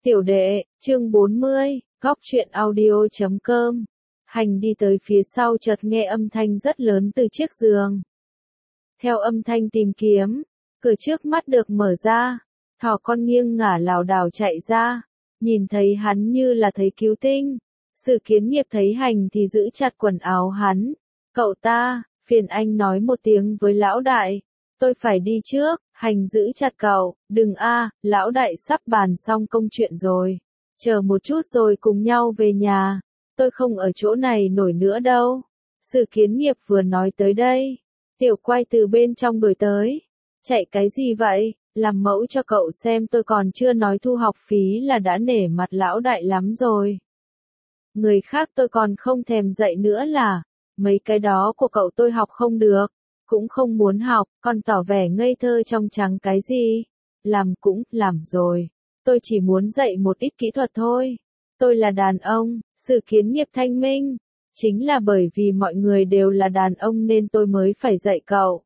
Tiểu đệ, chương 40, góc truyện audio.com. Hành đi tới phía sau chợt nghe âm thanh rất lớn từ chiếc giường. Theo âm thanh tìm kiếm, cửa trước mắt được mở ra, thỏ con nghiêng ngả lảo đảo chạy ra, nhìn thấy hắn như là thấy cứu tinh. Sự Kiến Nghiệp thấy Hành thì giữ chặt quần áo hắn. Cậu ta, phiền anh nói một tiếng với lão đại. Tôi phải đi trước. Hành giữ chặt cậu, đừng lão đại sắp bàn xong công chuyện rồi. Chờ một chút rồi cùng nhau về nhà. Tôi không ở chỗ này nổi nữa đâu. Sự Kiến Nghiệp vừa nói tới đây. Tiểu Quay từ bên trong đuổi tới. Chạy cái gì vậy? Làm mẫu cho cậu xem, tôi còn chưa nói thu học phí là đã nể mặt lão đại lắm rồi. Người khác tôi còn không thèm dạy nữa là, mấy cái đó của cậu tôi học không được. Cũng không muốn học, còn tỏ vẻ ngây thơ trong trắng cái gì. Làm cũng, làm rồi. Tôi chỉ muốn dạy một ít kỹ thuật thôi. Tôi là đàn ông, Sự Kiến Nghiệp thanh minh. Chính là bởi vì mọi người đều là đàn ông nên tôi mới phải dạy cậu.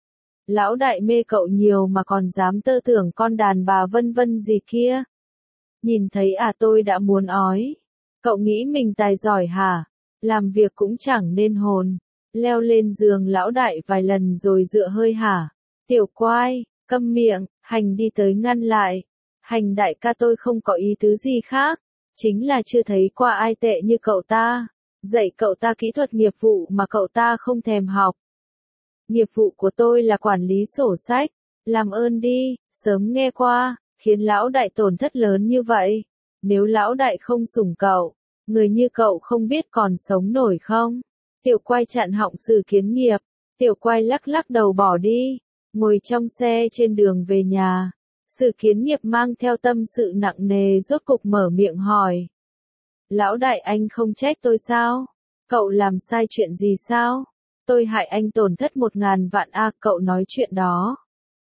Lão đại mê cậu nhiều mà còn dám tơ tưởng con đàn bà vân vân gì kia. Nhìn thấy tôi đã muốn ói. Cậu nghĩ mình tài giỏi hả? Làm việc cũng chẳng nên hồn. Leo lên giường lão đại vài lần rồi dựa hơi hả? Tiểu Quay, câm miệng. Hành đi tới ngăn lại. Hành đại ca, tôi không có ý tứ gì khác. Chính là chưa thấy qua ai tệ như cậu ta. Dạy cậu ta kỹ thuật nghiệp vụ mà cậu ta không thèm học. Nghiệp vụ của tôi là quản lý sổ sách. Làm ơn đi, sớm nghe qua, khiến lão đại tổn thất lớn như vậy. Nếu lão đại không sủng cậu, người như cậu không biết còn sống nổi không? Tiểu Quay chặn họng Sự Kiến Nghiệp. Tiểu Quay lắc lắc đầu bỏ đi. Ngồi trong xe trên đường về nhà. Sự Kiến Nghiệp mang theo tâm sự nặng nề rốt cục mở miệng hỏi. Lão đại, anh không trách tôi sao? Cậu làm sai chuyện gì sao? Tôi hại anh tổn thất 1.000 vạn cậu nói chuyện đó.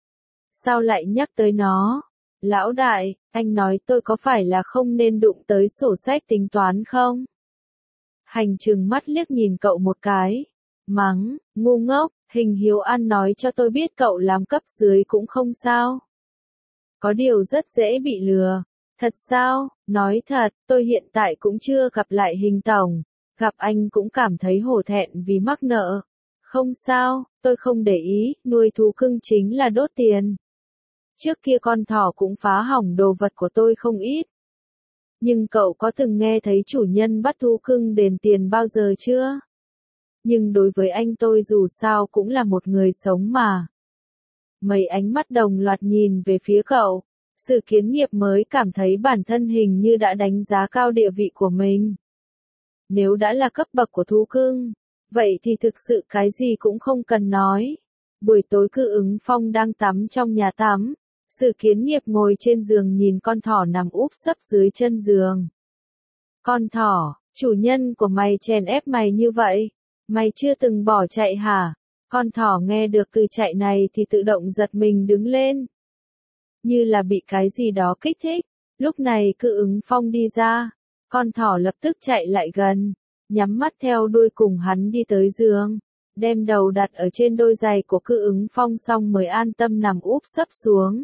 Sao lại nhắc tới nó? Lão đại, anh nói tôi có phải là không nên đụng tới sổ sách tính toán không? Hành trừng mắt liếc nhìn cậu một cái. Mắng, ngu ngốc, Hình Hiếu An nói cho tôi biết cậu làm cấp dưới cũng không sao. Có điều rất dễ bị lừa. Thật sao? Nói thật, tôi hiện tại cũng chưa gặp lại Hình tổng. Gặp anh cũng cảm thấy hổ thẹn vì mắc nợ. Không sao, tôi không để ý, nuôi thú cưng chính là đốt tiền. Trước kia con thỏ cũng phá hỏng đồ vật của tôi không ít. Nhưng cậu có từng nghe thấy chủ nhân bắt thú cưng đền tiền bao giờ chưa? Nhưng đối với anh tôi dù sao cũng là một người sống mà. Mấy ánh mắt đồng loạt nhìn về phía cậu. Sự Kiến Nghiệp mới cảm thấy bản thân hình như đã đánh giá cao địa vị của mình. Nếu đã là cấp bậc của thú cưng, vậy thì thực sự cái gì cũng không cần nói. Buổi tối Cự Ứng Phong đang tắm trong nhà tắm. Sự Kiến Nghiệp ngồi trên giường nhìn con thỏ nằm úp sấp dưới chân giường. Con thỏ, chủ nhân của mày chèn ép mày như vậy, mày chưa từng bỏ chạy hả? Con thỏ nghe được từ chạy này thì tự động giật mình đứng lên. Như là bị cái gì đó kích thích. Lúc này Cự Ứng Phong đi ra. Con thỏ lập tức chạy lại gần. Nhắm mắt theo đuôi cùng hắn đi tới giường. Đem đầu đặt ở trên đôi giày của Cự Ứng Phong xong mới an tâm nằm úp sấp xuống.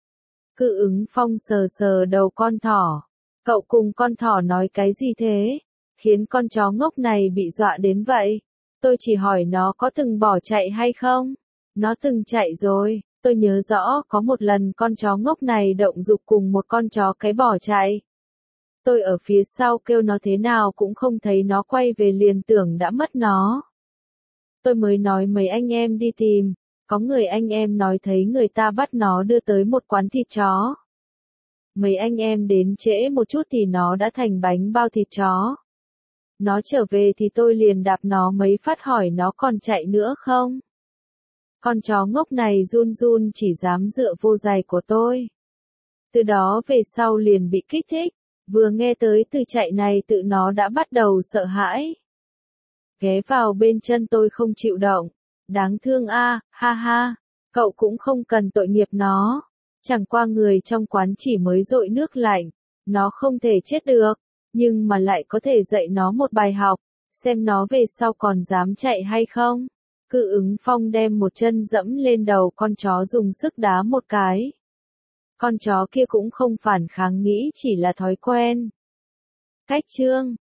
Cự Ứng Phong sờ sờ đầu con thỏ. Cậu cùng con thỏ nói cái gì thế? Khiến con chó ngốc này bị dọa đến vậy. Tôi chỉ hỏi nó có từng bỏ chạy hay không? Nó từng chạy rồi. Tôi nhớ rõ có một lần con chó ngốc này động dục cùng một con chó cái bỏ chạy. Tôi ở phía sau kêu nó thế nào cũng không thấy nó quay về, liền tưởng đã mất nó. Tôi mới nói mấy anh em đi tìm. Có người anh em nói thấy người ta bắt nó đưa tới một quán thịt chó. Mấy anh em đến trễ một chút thì nó đã thành bánh bao thịt chó. Nó trở về thì tôi liền đạp nó mấy phát hỏi nó còn chạy nữa không. Con chó ngốc này run run chỉ dám dựa vô giày của tôi. Từ đó về sau liền bị kích thích. Vừa nghe tới từ chạy này tự nó đã bắt đầu sợ hãi. Ghé vào bên chân tôi không chịu động. Đáng thương ha ha. Cậu cũng không cần tội nghiệp nó. Chẳng qua người trong quán chỉ mới dội nước lạnh. Nó không thể chết được. Nhưng mà lại có thể dạy nó một bài học. Xem nó về sau còn dám chạy hay không. Cự Ứng Phong đem một chân dẫm lên đầu con chó dùng sức đá một cái. Con chó kia cũng không phản kháng nghĩ chỉ là thói quen. Cách chương